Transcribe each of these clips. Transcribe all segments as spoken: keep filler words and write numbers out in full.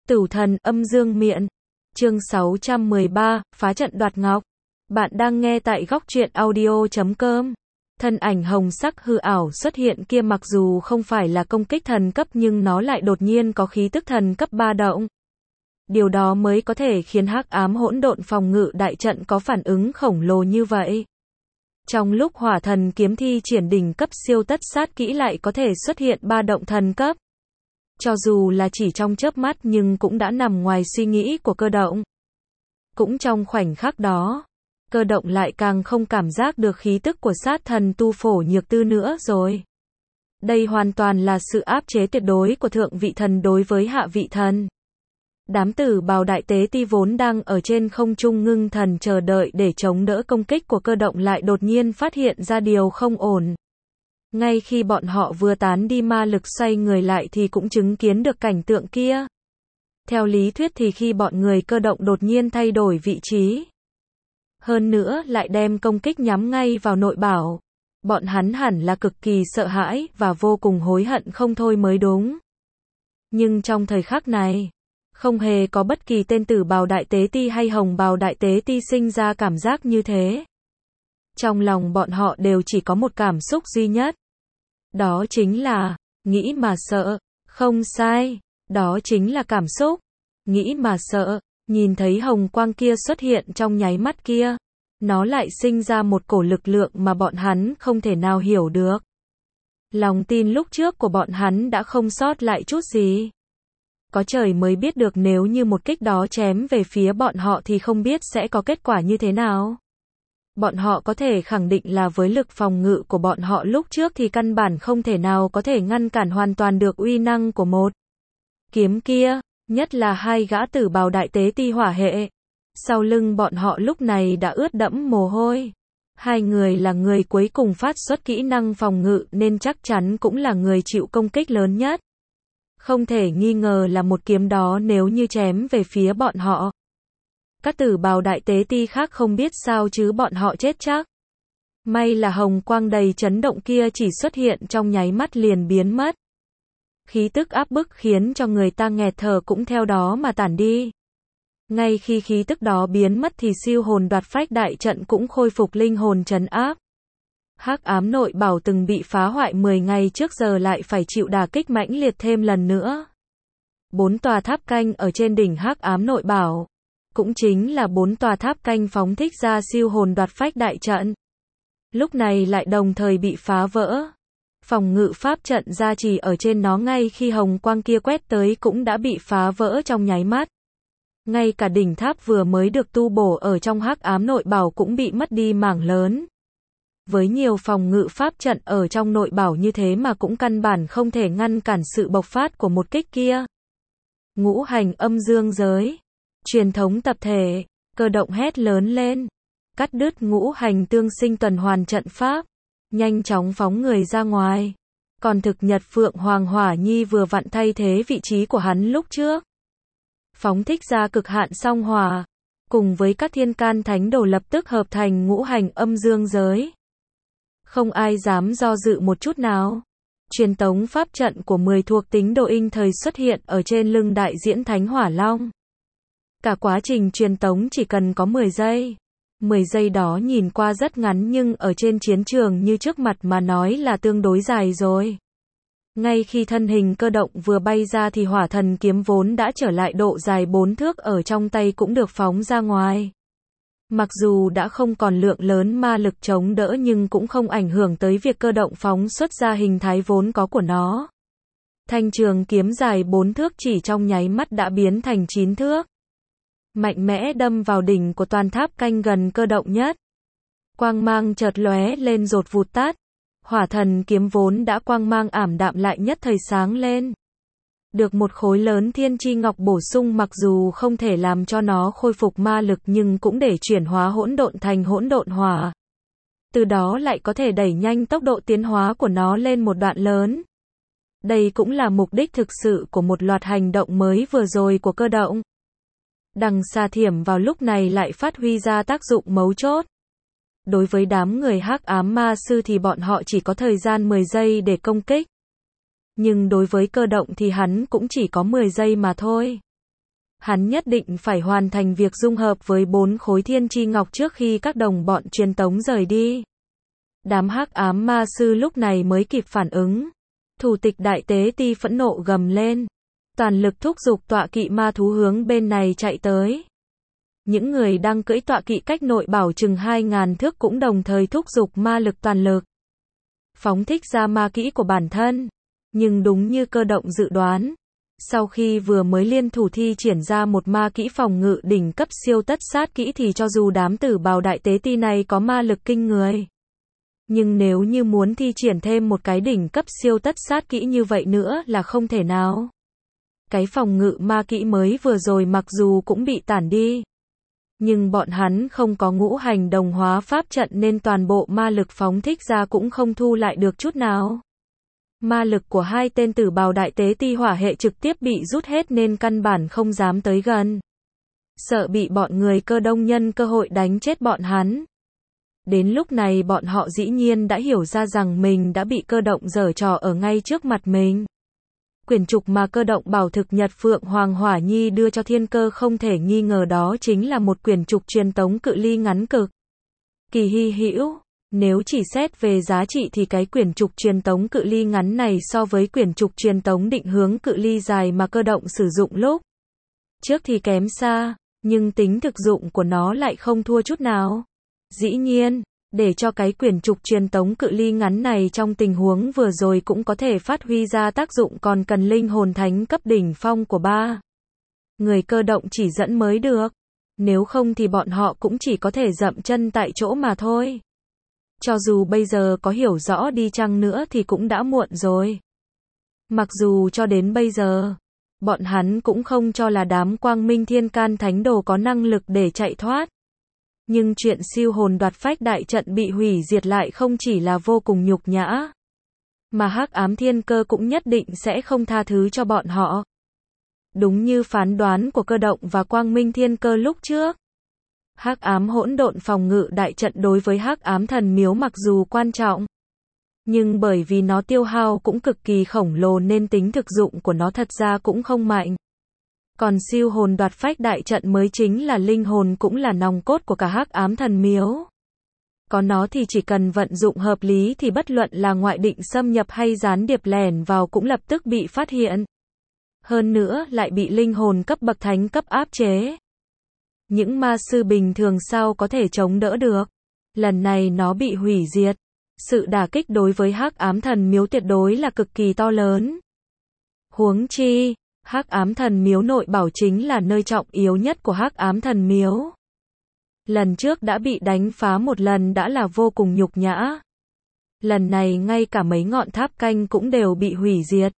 Tửu thần âm dương miện. Chương sáu trăm mười ba, phá trận đoạt ngọc. Bạn đang nghe tại góc truyện audio chấm com. Thân ảnh hồng sắc hư ảo xuất hiện kia mặc dù không phải là công kích thần cấp nhưng nó lại đột nhiên có khí tức thần cấp ba động. Điều đó mới có thể khiến hắc ám hỗn độn phòng ngự đại trận có phản ứng khổng lồ như vậy. Trong lúc hỏa thần kiếm thi triển đỉnh cấp siêu tất sát kỹ lại có thể xuất hiện ba động thần cấp. Cho dù là chỉ trong chớp mắt nhưng cũng đã nằm ngoài suy nghĩ của Cơ Động. Cũng trong khoảnh khắc đó, Cơ Động lại càng không cảm giác được khí tức của sát thần tu Phổ Nhược Tư nữa rồi. Đây hoàn toàn là sự áp chế tuyệt đối của thượng vị thần đối với hạ vị thần. Đám tử bào đại tế ti vốn đang ở trên không trung ngưng thần chờ đợi để chống đỡ công kích của Cơ Động lại đột nhiên phát hiện ra điều không ổn. Ngay khi bọn họ vừa tán đi ma lực xoay người lại thì cũng chứng kiến được cảnh tượng kia. Theo lý thuyết thì khi bọn người Cơ Động đột nhiên thay đổi vị trí, hơn nữa lại đem công kích nhắm ngay vào nội bảo, bọn hắn hẳn là cực kỳ sợ hãi và vô cùng hối hận không thôi mới đúng. Nhưng trong thời khắc này, không hề có bất kỳ tên tử bào đại tế ti hay hồng bào đại tế ti sinh ra cảm giác như thế. Trong lòng bọn họ đều chỉ có một cảm xúc duy nhất. Đó chính là, nghĩ mà sợ. Không sai, đó chính là cảm xúc. Nghĩ mà sợ, nhìn thấy hồng quang kia xuất hiện trong nháy mắt kia. Nó lại sinh ra một cổ lực lượng mà bọn hắn không thể nào hiểu được. Lòng tin lúc trước của bọn hắn đã không sót lại chút gì. Có trời mới biết được nếu như một kích đó chém về phía bọn họ thì không biết sẽ có kết quả như thế nào. Bọn họ có thể khẳng định là với lực phòng ngự của bọn họ lúc trước thì căn bản không thể nào có thể ngăn cản hoàn toàn được uy năng của một kiếm kia, nhất là hai gã tử bào đại tế ti hỏa hệ. Sau lưng bọn họ lúc này đã ướt đẫm mồ hôi. Hai người là người cuối cùng phát xuất kỹ năng phòng ngự nên chắc chắn cũng là người chịu công kích lớn nhất. Không thể nghi ngờ là một kiếm đó nếu như chém về phía bọn họ. Các tử bào đại tế ti khác không biết sao chứ bọn họ chết chắc. May là hồng quang đầy chấn động kia chỉ xuất hiện trong nháy mắt liền biến mất. Khí tức áp bức khiến cho người ta nghẹt thở cũng theo đó mà tản đi. Ngay khi khí tức đó biến mất thì siêu hồn đoạt phách đại trận cũng khôi phục linh hồn trấn áp. Hắc ám nội bảo từng bị phá hoại mười ngày trước giờ lại phải chịu đả kích mãnh liệt thêm lần nữa. Bốn tòa tháp canh ở trên đỉnh hắc ám nội bảo, cũng chính là bốn tòa tháp canh phóng thích ra siêu hồn đoạt phách đại trận. Lúc này lại đồng thời bị phá vỡ. Phòng ngự pháp trận gia trì ở trên nó ngay khi hồng quang kia quét tới cũng đã bị phá vỡ trong nháy mắt. Ngay cả đỉnh tháp vừa mới được tu bổ ở trong hắc ám nội bảo cũng bị mất đi mảng lớn. Với nhiều phòng ngự pháp trận ở trong nội bảo như thế mà cũng căn bản không thể ngăn cản sự bộc phát của một kích kia. Ngũ hành âm dương giới. Truyền thống tập thể. Cơ Động hét lớn lên. Cắt đứt ngũ hành tương sinh tuần hoàn trận pháp. Nhanh chóng phóng người ra ngoài. Còn thực nhật Phượng Hoàng Hỏa Nhi vừa vặn thay thế vị trí của hắn lúc trước. Phóng thích ra cực hạn song hỏa. Cùng với các thiên can thánh đồ lập tức hợp thành ngũ hành âm dương giới. Không ai dám do dự một chút nào. Truyền tống pháp trận của mười thuộc tính đồ in thời xuất hiện ở trên lưng đại diễn Thánh Hỏa Long. Cả quá trình truyền tống chỉ cần có mười giây. mười giây đó nhìn qua rất ngắn nhưng ở trên chiến trường như trước mặt mà nói là tương đối dài rồi. Ngay khi thân hình Cơ Động vừa bay ra thì hỏa thần kiếm vốn đã trở lại độ dài bốn thước ở trong tay cũng được phóng ra ngoài. Mặc dù đã không còn lượng lớn ma lực chống đỡ nhưng cũng không ảnh hưởng tới việc Cơ Động phóng xuất ra hình thái vốn có của nó. Thanh trường kiếm dài bốn thước chỉ trong nháy mắt đã biến thành chín thước. Mạnh mẽ đâm vào đỉnh của toàn tháp canh gần Cơ Động nhất. Quang mang chợt lóe lên rột vụt tắt. Hỏa thần kiếm vốn đã quang mang ảm đạm lại nhất thời sáng lên. Được một khối lớn thiên chi ngọc bổ sung mặc dù không thể làm cho nó khôi phục ma lực nhưng cũng để chuyển hóa hỗn độn thành hỗn độn hỏa. Từ đó lại có thể đẩy nhanh tốc độ tiến hóa của nó lên một đoạn lớn. Đây cũng là mục đích thực sự của một loạt hành động mới vừa rồi của Cơ Động. Đằng xà thiểm vào lúc này lại phát huy ra tác dụng mấu chốt. Đối với đám người hắc ám ma sư thì bọn họ chỉ có thời gian mười giây để công kích. Nhưng đối với Cơ Động thì hắn cũng chỉ có mười giây mà thôi. Hắn nhất định phải hoàn thành việc dung hợp với bốn khối thiên chi ngọc trước khi các đồng bọn truyền tống rời đi. Đám hắc ám ma sư lúc này mới kịp phản ứng. Thủ tịch đại tế ti phẫn nộ gầm lên. Toàn lực thúc giục tọa kỵ ma thú hướng bên này chạy tới. Những người đang cưỡi tọa kỵ cách nội bảo chừng hai ngàn thước cũng đồng thời thúc giục ma lực toàn lực. Phóng thích ra ma kỹ của bản thân. Nhưng đúng như cơ động dự đoán. Sau khi vừa mới liên thủ thi triển ra một ma kỹ phòng ngự đỉnh cấp siêu tất sát kỹ thì cho dù đám tử bào đại tế ti này có ma lực kinh người. Nhưng nếu như muốn thi triển thêm một cái đỉnh cấp siêu tất sát kỹ như vậy nữa là không thể nào. Cái phòng ngự ma kỹ mới vừa rồi mặc dù cũng bị tản đi. Nhưng bọn hắn không có ngũ hành đồng hóa pháp trận nên toàn bộ ma lực phóng thích ra cũng không thu lại được chút nào. Ma lực của hai tên tử bào đại tế ti hỏa hệ trực tiếp bị rút hết nên căn bản không dám tới gần. Sợ bị bọn người cơ đông nhân cơ hội đánh chết bọn hắn. Đến lúc này bọn họ dĩ nhiên đã hiểu ra rằng mình đã bị cơ động giở trò ở ngay trước mặt mình. Quyển trục mà cơ động bảo thực Nhật Phượng Hoàng Hỏa Nhi đưa cho Thiên Cơ không thể nghi ngờ đó chính là một quyển trục truyền tống cự ly ngắn cực kỳ hy hữu. Nếu chỉ xét về giá trị thì cái quyển trục truyền tống cự ly ngắn này so với quyển trục truyền tống định hướng cự ly dài mà cơ động sử dụng lúc trước thì kém xa, nhưng tính thực dụng của nó lại không thua chút nào. Dĩ nhiên, để cho cái quyển trục truyền tống cự ly ngắn này trong tình huống vừa rồi cũng có thể phát huy ra tác dụng còn cần linh hồn thánh cấp đỉnh phong của ba người cơ động chỉ dẫn mới được. Nếu không thì bọn họ cũng chỉ có thể dậm chân tại chỗ mà thôi. Cho dù bây giờ có hiểu rõ đi chăng nữa thì cũng đã muộn rồi. Mặc dù cho đến bây giờ, bọn hắn cũng không cho là đám Quang Minh Thiên Can Thánh Đồ có năng lực để chạy thoát. Nhưng chuyện siêu hồn đoạt phách đại trận bị hủy diệt lại không chỉ là vô cùng nhục nhã, mà Hắc Ám Thiên Cơ cũng nhất định sẽ không tha thứ cho bọn họ. Đúng như phán đoán của cơ động và Quang Minh Thiên Cơ lúc trước. Hắc ám hỗn độn phòng ngự đại trận đối với Hắc ám thần miếu mặc dù quan trọng, nhưng bởi vì nó tiêu hao cũng cực kỳ khổng lồ nên tính thực dụng của nó thật ra cũng không mạnh. Còn siêu hồn đoạt phách đại trận mới chính là linh hồn cũng là nòng cốt của cả Hắc ám thần miếu. Có nó thì chỉ cần vận dụng hợp lý thì bất luận là ngoại định xâm nhập hay gián điệp lẻn vào cũng lập tức bị phát hiện. Hơn nữa lại bị linh hồn cấp bậc thánh cấp áp chế. Những ma sư bình thường sao có thể chống đỡ được. Lần này nó bị hủy diệt. Sự đả kích đối với Hắc ám thần miếu tuyệt đối là cực kỳ to lớn. Huống chi, Hắc ám thần miếu nội bảo chính là nơi trọng yếu nhất của Hắc ám thần miếu. Lần trước đã bị đánh phá một lần đã là vô cùng nhục nhã. Lần này ngay cả mấy ngọn tháp canh cũng đều bị hủy diệt.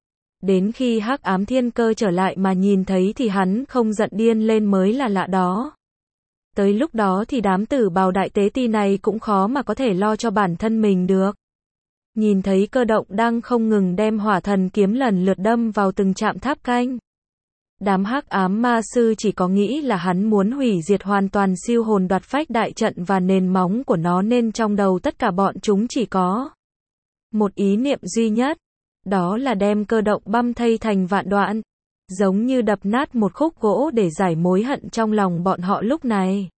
Đến khi Hắc ám Thiên Cơ trở lại mà nhìn thấy thì hắn không giận điên lên mới là lạ đó. Tới lúc đó thì đám tử bào đại tế ti này cũng khó mà có thể lo cho bản thân mình được. Nhìn thấy cơ động đang không ngừng đem hỏa thần kiếm lần lượt đâm vào từng trạm tháp canh. Đám hắc ám ma sư chỉ có nghĩ là hắn muốn hủy diệt hoàn toàn siêu hồn đoạt phách đại trận và nền móng của nó nên trong đầu tất cả bọn chúng chỉ có một ý niệm duy nhất. Đó là đem cơ động băm thây thành vạn đoạn. Giống như đập nát một khúc gỗ để giải mối hận trong lòng bọn họ lúc này.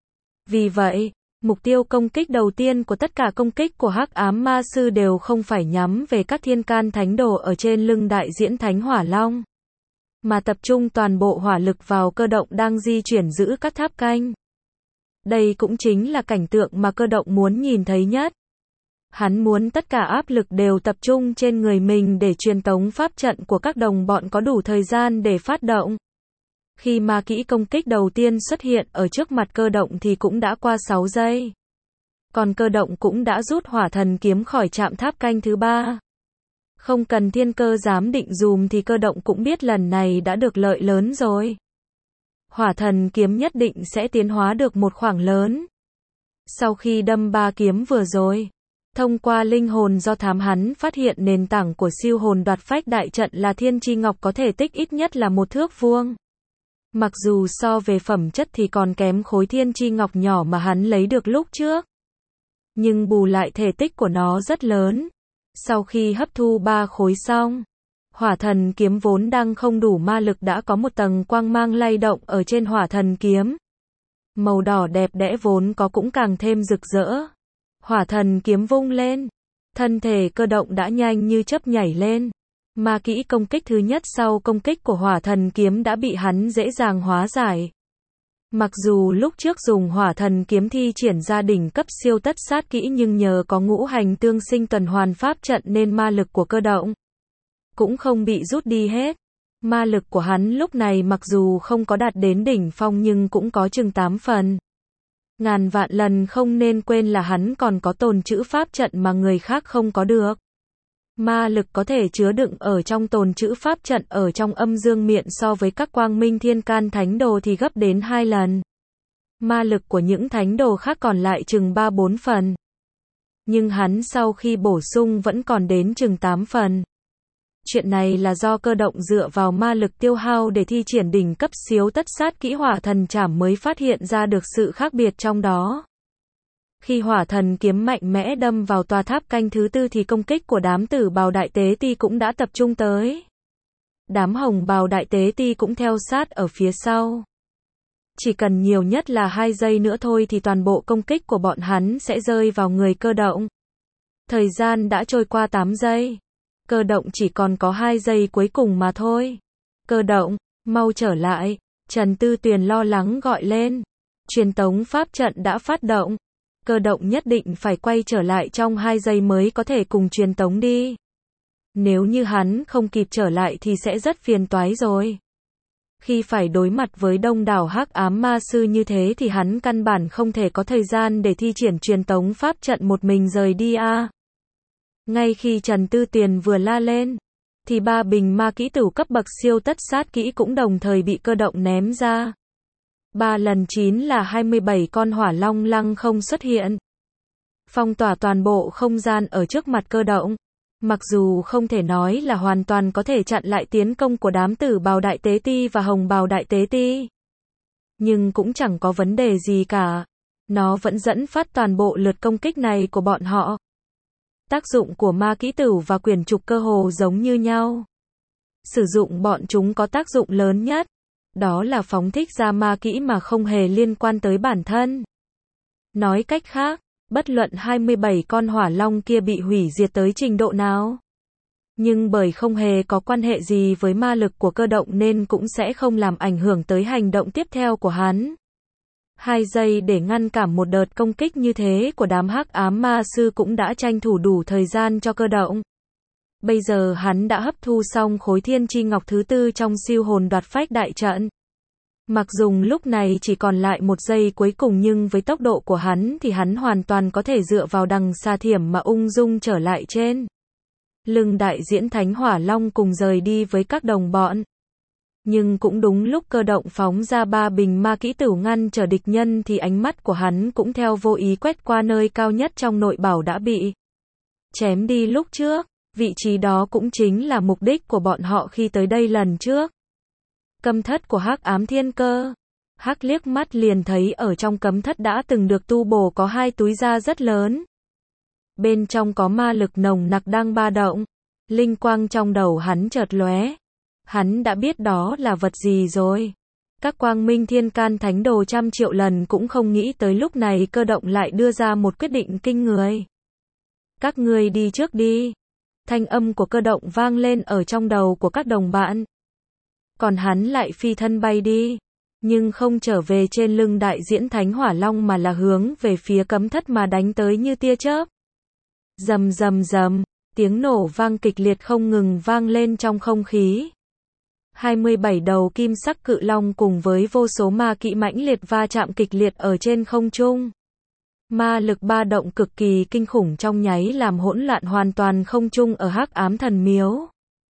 Vì vậy, mục tiêu công kích đầu tiên của tất cả công kích của hắc ám ma sư đều không phải nhắm về các thiên can thánh đồ ở trên lưng đại diễn thánh hỏa long, mà tập trung toàn bộ hỏa lực vào cơ động đang di chuyển giữ các tháp canh. Đây cũng chính là cảnh tượng mà cơ động muốn nhìn thấy nhất. Hắn muốn tất cả áp lực đều tập trung trên người mình để truyền tống pháp trận của các đồng bọn có đủ thời gian để phát động. Khi ma kỹ công kích đầu tiên xuất hiện ở trước mặt cơ động thì cũng đã qua sáu giây. Còn cơ động cũng đã rút hỏa thần kiếm khỏi trạm tháp canh thứ ba. Không cần thiên cơ dám định dùm thì cơ động cũng biết lần này đã được lợi lớn rồi. Hỏa thần kiếm nhất định sẽ tiến hóa được một khoảng lớn. Sau khi đâm ba kiếm vừa rồi, thông qua linh hồn do thám hắn phát hiện nền tảng của siêu hồn đoạt phách đại trận là thiên chi ngọc có thể tích ít nhất là một thước vuông. Mặc dù so về phẩm chất thì còn kém khối thiên chi ngọc nhỏ mà hắn lấy được lúc trước. Nhưng bù lại thể tích của nó rất lớn. Sau khi hấp thu ba khối xong, Hỏa thần kiếm vốn đang không đủ ma lực đã có một tầng quang mang lay động ở trên hỏa thần kiếm. Màu đỏ đẹp đẽ vốn có cũng càng thêm rực rỡ. Hỏa thần kiếm vung lên. Thân thể Cơ Động đã nhanh như chớp nhảy lên. Ma kỹ công kích thứ nhất sau công kích của hỏa thần kiếm đã bị hắn dễ dàng hóa giải. Mặc dù lúc trước dùng hỏa thần kiếm thi triển ra đỉnh cấp siêu tất sát kỹ nhưng nhờ có ngũ hành tương sinh tuần hoàn pháp trận nên ma lực của Cơ Động cũng không bị rút đi hết. Ma lực của hắn lúc này mặc dù không có đạt đến đỉnh phong nhưng cũng có chừng tám phần. Ngàn vạn lần không nên quên là hắn còn có tồn trữ pháp trận mà người khác không có được. Ma lực có thể chứa đựng ở trong tồn trữ pháp trận ở trong âm dương miện so với các quang minh thiên can thánh đồ thì gấp đến hai lần. Ma lực của những thánh đồ khác còn lại chừng ba bốn phần. Nhưng hắn sau khi bổ sung vẫn còn đến chừng tám phần. Chuyện này là do Cơ Động dựa vào ma lực tiêu hao để thi triển đỉnh cấp siêu tất sát kỹ hỏa thần trảm mới phát hiện ra được sự khác biệt trong đó. Khi hỏa thần kiếm mạnh mẽ đâm vào tòa tháp canh thứ tư thì công kích của đám tử bào đại tế ti cũng đã tập trung tới. Đám hồng bào đại tế ti cũng theo sát ở phía sau. Chỉ cần nhiều nhất là hai giây nữa thôi thì toàn bộ công kích của bọn hắn sẽ rơi vào người Cơ Động. Thời gian đã trôi qua tám giây. Cơ Động chỉ còn có hai giây cuối cùng mà thôi. Cơ Động, mau trở lại. Trần Tư Tuyền lo lắng gọi lên. Truyền tống pháp trận đã phát động. Cơ Động nhất định phải quay trở lại trong hai giây mới có thể cùng truyền tống đi. Nếu như hắn không kịp trở lại thì sẽ rất phiền toái rồi. Khi phải đối mặt với đông đảo hắc ám ma sư như thế thì hắn căn bản không thể có thời gian để thi triển truyền tống pháp trận một mình rời đi a. À. Ngay khi Trần Tư Tuyền vừa la lên, thì ba bình ma kỹ tửu cấp bậc siêu tất sát kỹ cũng đồng thời bị Cơ Động ném ra. Ba lần chín là hai mươi bảy con hỏa long lăng không xuất hiện. Phong tỏa toàn bộ không gian ở trước mặt Cơ Động. Mặc dù không thể nói là hoàn toàn có thể chặn lại tiến công của đám tử bào đại tế ti và hồng bào đại tế ti. Nhưng cũng chẳng có vấn đề gì cả. Nó vẫn dẫn phát toàn bộ lượt công kích này của bọn họ. Tác dụng của ma kỹ tửu và quyển trục cơ hồ giống như nhau. Sử dụng bọn chúng có tác dụng lớn nhất. Đó là phóng thích ra ma kỹ mà không hề liên quan tới bản thân. Nói cách khác, bất luận hai mươi bảy con hỏa long kia bị hủy diệt tới trình độ nào. Nhưng bởi không hề có quan hệ gì với ma lực của Cơ Động nên cũng sẽ không làm ảnh hưởng tới hành động tiếp theo của hắn. Hai giây để ngăn cản một đợt công kích như thế của đám hắc ám ma sư cũng đã tranh thủ đủ thời gian cho Cơ Động. Bây giờ hắn đã hấp thu xong khối thiên chi ngọc thứ tư trong siêu hồn đoạt phách đại trận. Mặc dùng lúc này chỉ còn lại một giây cuối cùng nhưng với tốc độ của hắn thì hắn hoàn toàn có thể dựa vào đằng xa thiểm mà ung dung trở lại trên lưng đại diễn thánh hỏa long cùng rời đi với các đồng bọn. Nhưng cũng đúng lúc Cơ Động phóng ra ba bình ma kỹ tửu ngăn trở địch nhân thì ánh mắt của hắn cũng theo vô ý quét qua nơi cao nhất trong nội bảo đã bị chém đi lúc trước. Vị trí đó cũng chính là mục đích của bọn họ khi tới đây lần trước. Cấm thất của hắc ám thiên cơ. Hắc liếc mắt liền thấy ở trong cấm thất đã từng được tu bổ có hai túi da rất lớn. Bên trong có ma lực nồng nặc đang ba động. Linh quang trong đầu hắn chợt lóe. Hắn đã biết đó là vật gì rồi. Các quang minh thiên can thánh đồ trăm triệu lần cũng không nghĩ tới lúc này Cơ Động lại đưa ra một quyết định kinh người. Các ngươi đi trước đi. Thanh âm của Cơ Động vang lên ở trong đầu của các đồng bạn. Còn hắn lại phi thân bay đi. Nhưng không trở về trên lưng đại diễn thánh hỏa long mà là hướng về phía cấm thất mà đánh tới như tia chớp. Rầm rầm rầm, tiếng nổ vang kịch liệt không ngừng vang lên trong không khí. hai mươi bảy đầu kim sắc cự long cùng với vô số ma kỵ mãnh liệt va chạm kịch liệt ở trên không trung. Ma lực ba động cực kỳ kinh khủng trong nháy làm hỗn loạn hoàn toàn không trung ở hắc ám thần miếu.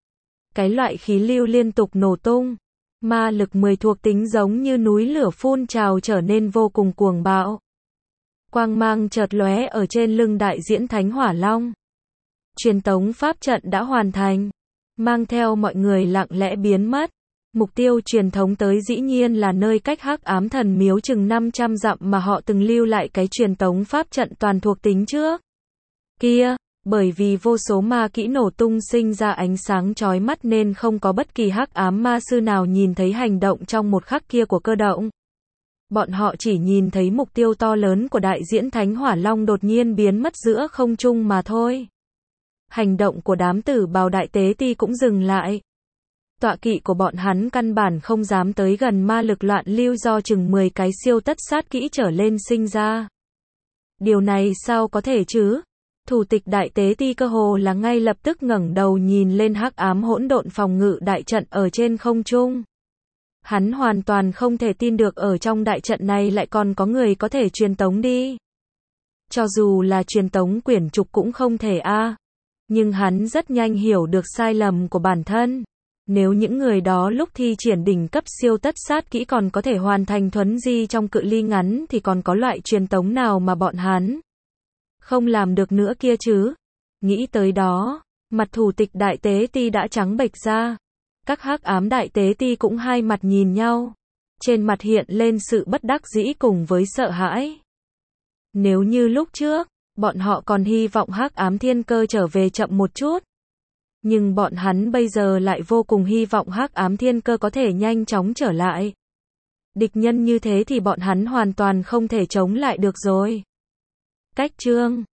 Cái loại khí lưu liên tục nổ tung. Ma lực mười thuộc tính giống như núi lửa phun trào trở nên vô cùng cuồng bạo. Quang mang chợt lóe ở trên lưng đại diễn thánh hỏa long. Truyền tống pháp trận đã hoàn thành. Mang theo mọi người lặng lẽ biến mất. Mục tiêu truyền thống tới dĩ nhiên là nơi cách hắc ám thần miếu chừng năm trăm dặm mà họ từng lưu lại cái truyền tống pháp trận toàn thuộc tính trước. Kia, Bởi vì vô số ma kỹ nổ tung sinh ra ánh sáng chói mắt nên không có bất kỳ hắc ám ma sư nào nhìn thấy hành động trong một khắc kia của Cơ Động. Bọn họ chỉ nhìn thấy mục tiêu to lớn của đại diễn Thánh Hỏa Long đột nhiên biến mất giữa không trung mà thôi. Hành động của đám tử bào đại tế ti cũng dừng lại. Tọa kỵ của bọn hắn căn bản không dám tới gần ma lực loạn lưu do chừng mười cái siêu tất sát kỹ trở lên sinh ra. Điều này sao có thể chứ? Thủ tịch đại tế ti cơ hồ là ngay lập tức ngẩng đầu nhìn lên hắc ám hỗn độn phòng ngự đại trận ở trên không trung. Hắn hoàn toàn không thể tin được ở trong đại trận này lại còn có người có thể truyền tống đi. Cho dù là truyền tống quyển trục cũng không thể a. À. Nhưng hắn rất nhanh hiểu được sai lầm của bản thân. Nếu những người đó lúc thi triển đỉnh cấp siêu tất sát kỹ còn có thể hoàn thành thuấn di trong cự ly ngắn thì còn có loại truyền tống nào mà bọn hắn không làm được nữa kia chứ. Nghĩ tới đó, mặt thủ tịch đại tế ti đã trắng bệch ra. Các hắc ám đại tế ti cũng hai mặt nhìn nhau. Trên mặt hiện lên sự bất đắc dĩ cùng với sợ hãi. Nếu như lúc trước, bọn họ còn hy vọng hắc ám thiên cơ trở về chậm một chút. Nhưng bọn hắn bây giờ lại vô cùng hy vọng hắc ám thiên cơ có thể nhanh chóng trở lại. Địch nhân như thế thì bọn hắn hoàn toàn không thể chống lại được rồi. Cách chương